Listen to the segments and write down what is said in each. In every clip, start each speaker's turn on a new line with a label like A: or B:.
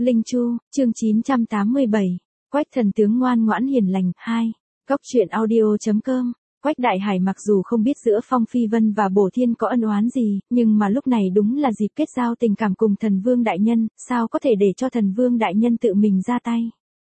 A: Linh Chu, chương 987. Quách thần tướng ngoan ngoãn hiền lành, 2. Góc truyện audio.com. Quách Đại Hải mặc dù không biết giữa Phong Phi Vân và Bổ Thiên có ân oán gì, nhưng mà lúc này đúng là dịp kết giao tình cảm cùng thần vương đại nhân, sao có thể để cho thần vương đại nhân tự mình ra tay.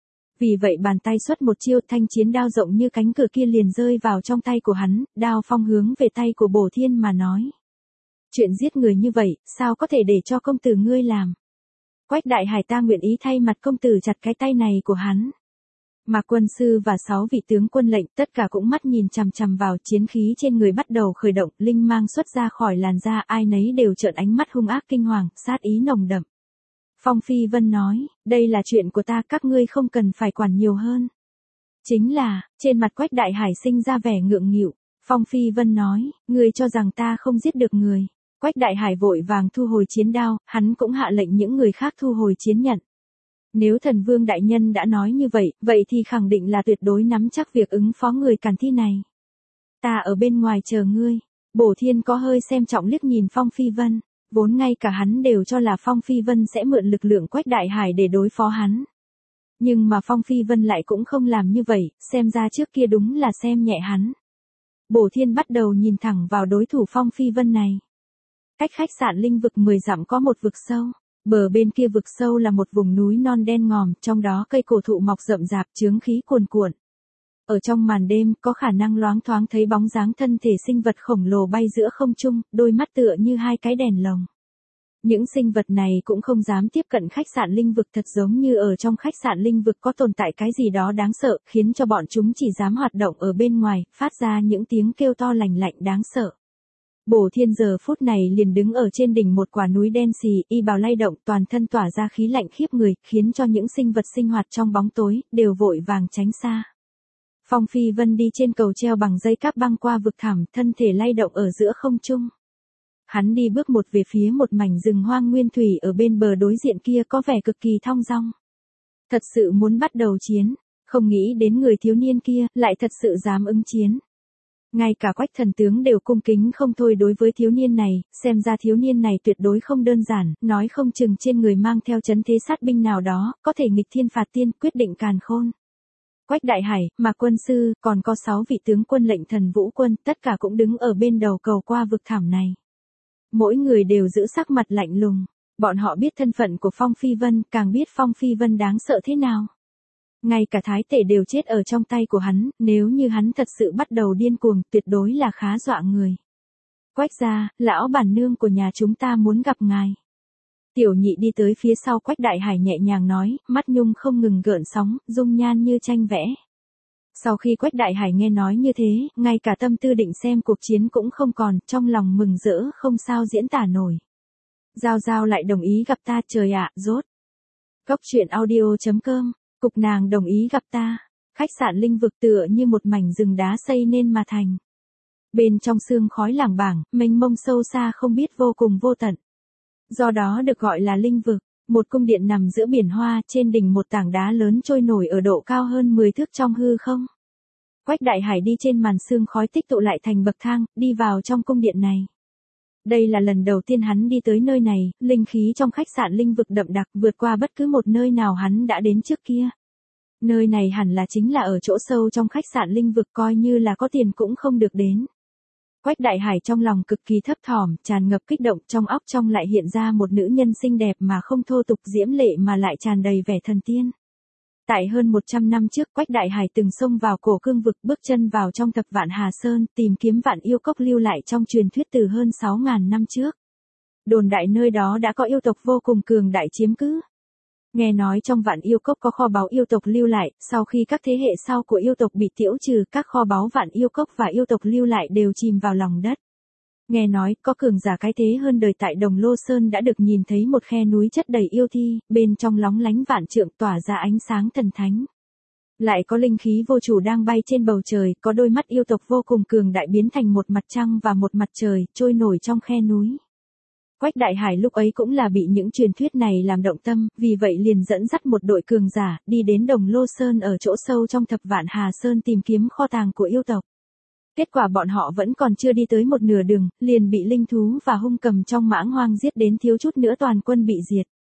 A: Vì vậy bàn tay xuất một chiêu, thanh chiến đao rộng như cánh cửa kia liền rơi vào trong tay của hắn, đao phong hướng về tay của Bổ Thiên mà nói. Chuyện giết người như vậy, sao có thể để cho công tử ngươi làm. Quách Đại Hải, ta nguyện ý thay mặt công tử chặt cái tay này của hắn. Mà quân sư và 6 vị tướng quân lệnh tất cả cũng mắt nhìn chằm chằm vào, chiến khí trên người bắt đầu khởi động, linh mang xuất ra khỏi làn da, ai nấy đều trợn ánh mắt hung ác kinh hoàng, sát ý nồng đậm. Phong Phi Vân nói, đây là chuyện của ta, các ngươi không cần phải quản nhiều hơn. Chính là, trên mặt Quách Đại Hải sinh ra vẻ ngượng nghịu. Phong Phi Vân nói, ngươi cho rằng ta không giết được người. Quách Đại Hải vội vàng thu hồi chiến đao, hắn cũng hạ lệnh những người khác thu hồi chiến nhận. Nếu thần vương đại nhân đã nói như vậy, vậy thì khẳng định là tuyệt đối nắm chắc việc ứng phó người càn thi này. Ta ở bên ngoài chờ ngươi. Bổ Thiên có hơi xem trọng liếc nhìn Phong Phi Vân, vốn ngay cả hắn đều cho là Phong Phi Vân sẽ mượn lực lượng Quách Đại Hải để đối phó hắn. Nhưng mà Phong Phi Vân lại cũng không làm như vậy, xem ra trước kia đúng là xem nhẹ hắn. Bổ Thiên bắt đầu nhìn thẳng vào đối thủ Phong Phi Vân này. Cách khách sạn Linh Vực 10 dặm có một vực sâu. Bờ bên kia vực sâu là một vùng núi non đen ngòm, trong đó cây cổ thụ mọc rậm rạp, chướng khí cuồn cuộn. Ở trong màn đêm, có khả năng loáng thoáng thấy bóng dáng thân thể sinh vật khổng lồ bay giữa không trung, đôi mắt tựa như hai cái đèn lồng. Những sinh vật này cũng không dám tiếp cận khách sạn Linh Vực, thật giống như ở trong khách sạn Linh Vực có tồn tại cái gì đó đáng sợ, khiến cho bọn chúng chỉ dám hoạt động ở bên ngoài, phát ra những tiếng kêu to lành lạnh đáng sợ. Bổ Thiên giờ phút này liền đứng ở trên đỉnh một quả núi đen xì, y bào lay động, toàn thân tỏa ra khí lạnh khiếp người, khiến cho những sinh vật sinh hoạt trong bóng tối, đều vội vàng tránh xa. Phong Phi Vân đi trên cầu treo bằng dây cáp băng qua vực thẳm, thân thể lay động ở giữa không trung. Hắn đi bước một về phía một mảnh rừng hoang nguyên thủy ở bên bờ đối diện kia, có vẻ cực kỳ thong dong. Thật sự muốn bắt đầu chiến, không nghĩ đến người thiếu niên kia, lại thật sự dám ứng chiến. Ngay cả Quách thần tướng đều cung kính không thôi đối với thiếu niên này, xem ra thiếu niên này tuyệt đối không đơn giản, nói không chừng trên người mang theo trấn thế sát binh nào đó, có thể nghịch thiên phạt tiên, quyết định càn khôn. Quách Đại Hải, mà quân sư, còn có 6 vị tướng quân lệnh Thần Vũ quân, tất cả cũng đứng ở bên đầu cầu qua vực thẳm này. Mỗi người đều giữ sắc mặt lạnh lùng, bọn họ biết thân phận của Phong Phi Vân, càng biết Phong Phi Vân đáng sợ thế nào. Ngay cả thái tể đều chết ở trong tay của hắn, nếu như hắn thật sự bắt đầu điên cuồng, tuyệt đối là khá dọa người. Quách gia, lão bản nương của nhà chúng ta muốn gặp ngài. Tiểu nhị đi tới phía sau Quách Đại Hải nhẹ nhàng nói, mắt nhung không ngừng gợn sóng, dung nhan như tranh vẽ. Sau khi Quách Đại Hải nghe nói như thế, ngay cả tâm tư định xem cuộc chiến cũng không còn, trong lòng mừng rỡ không sao diễn tả nổi. Giao Giao lại đồng ý gặp ta, trời ạ, rốt. Góc truyện audio.com. Cục nàng đồng ý gặp ta. Khách sạn Linh Vực tựa như một mảnh rừng đá xây nên mà thành. Bên trong sương khói lảng bảng, mênh mông sâu xa không biết vô cùng vô tận. Do đó được gọi là Linh Vực. Một cung điện nằm giữa biển hoa, trên đỉnh một tảng đá lớn trôi nổi ở độ cao hơn 10 thước trong hư không. Quách Đại Hải đi trên màn sương khói tích tụ lại thành bậc thang, đi vào trong cung điện này. Đây là lần đầu tiên hắn đi tới nơi này, linh khí trong khách sạn Linh Vực đậm đặc, vượt qua bất cứ một nơi nào hắn đã đến trước kia. Nơi này hẳn là chính là ở chỗ sâu trong khách sạn Linh Vực, coi như là có tiền cũng không được đến. Quách Đại Hải trong lòng cực kỳ thấp thỏm, tràn ngập kích động, trong óc trong lại hiện ra một nữ nhân xinh đẹp mà không thô tục diễm lệ mà lại tràn đầy vẻ thần tiên. Tại hơn 100 năm trước, Quách Đại Hải từng xông vào cổ cương vực, bước chân vào trong Thập Vạn Hà Sơn, tìm kiếm vạn yêu cốc lưu lại trong truyền thuyết từ hơn 6.000 năm trước. Đồn đại nơi đó đã có yêu tộc vô cùng cường đại chiếm cứ. Nghe nói trong vạn yêu cốc có kho báu yêu tộc lưu lại, sau khi các thế hệ sau của yêu tộc bị tiễu trừ, các kho báu vạn yêu cốc và yêu tộc lưu lại đều chìm vào lòng đất. Nghe nói, có cường giả cái thế hơn đời tại Đồng Lô Sơn đã được nhìn thấy một khe núi chất đầy yêu thi, bên trong lóng lánh vạn trượng tỏa ra ánh sáng thần thánh. Lại có linh khí vô chủ đang bay trên bầu trời, có đôi mắt yêu tộc vô cùng cường đại biến thành một mặt trăng và một mặt trời, trôi nổi trong khe núi. Quách Đại Hải lúc ấy cũng là bị những truyền thuyết này làm động tâm, vì vậy liền dẫn dắt một đội cường giả, đi đến Đồng Lô Sơn ở chỗ sâu trong Thập Vạn Hà Sơn tìm kiếm kho tàng của yêu tộc. Kết quả bọn họ vẫn còn chưa đi tới một nửa đường, liền bị linh thú và hung cầm trong mãng hoang giết đến thiếu chút nữa toàn quân bị diệt.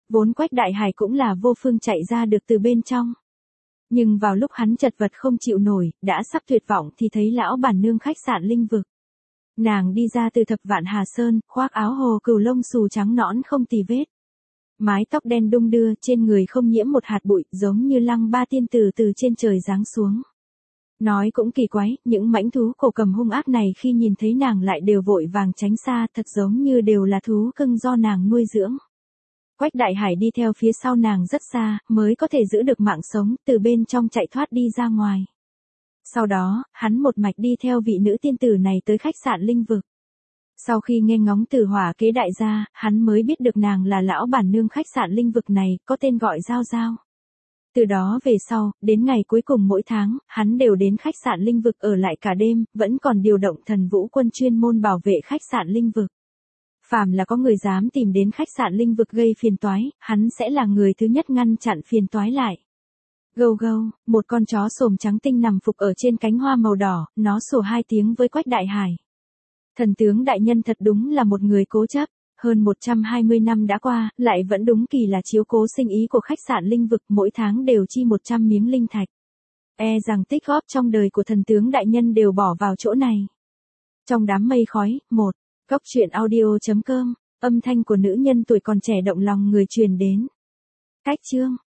A: Vốn Quách Đại Hải cũng là vô phương chạy ra được từ bên trong. Nhưng vào lúc hắn chật vật không chịu nổi, đã sắp tuyệt vọng thì thấy lão bản nương khách sạn Linh Vực. Nàng đi ra từ Thập Vạn Hà Sơn, khoác áo hồ cừu lông xù trắng nõn không tì vết. Mái tóc đen đung đưa, trên người không nhiễm một hạt bụi, giống như Lăng Ba tiên tử từ trên trời giáng xuống. Nói cũng kỳ quái, những mãnh thú cổ cầm hung ác này khi nhìn thấy nàng lại đều vội vàng tránh xa, thật giống như đều là thú cưng do nàng nuôi dưỡng. Quách Đại Hải đi theo phía sau nàng rất xa, mới có thể giữ được mạng sống, từ bên trong chạy thoát đi ra ngoài. Sau đó, hắn một mạch đi theo vị nữ tiên tử này tới khách sạn Linh Vực. Sau khi nghe ngóng từ Hỏa Kế đại gia, hắn mới biết được nàng là lão bản nương khách sạn Linh Vực này, có tên gọi Giao Giao. Từ đó về sau, đến ngày cuối cùng mỗi tháng, hắn đều đến khách sạn Linh Vực ở lại cả đêm, vẫn còn điều động thần vũ quân chuyên môn bảo vệ khách sạn Linh Vực. Phàm là có người dám tìm đến khách sạn Linh Vực gây phiền toái, hắn sẽ là người thứ nhất ngăn chặn phiền toái lại. Gâu gâu, một con chó xồm trắng tinh nằm phục ở trên cánh hoa màu đỏ, nó sủa 2 tiếng với Quách Đại Hải. Thần tướng đại nhân thật đúng là một người cố chấp, hơn 120 năm đã qua, lại vẫn đúng kỳ là chiếu cố sinh ý của khách sạn Linh Vực, mỗi tháng đều chi 100 miếng linh thạch. E rằng tích góp trong đời của thần tướng đại nhân đều bỏ vào chỗ này. Trong đám mây khói, Cốc truyện audio.com, âm thanh của nữ nhân tuổi còn trẻ động lòng người truyền đến. Cách chương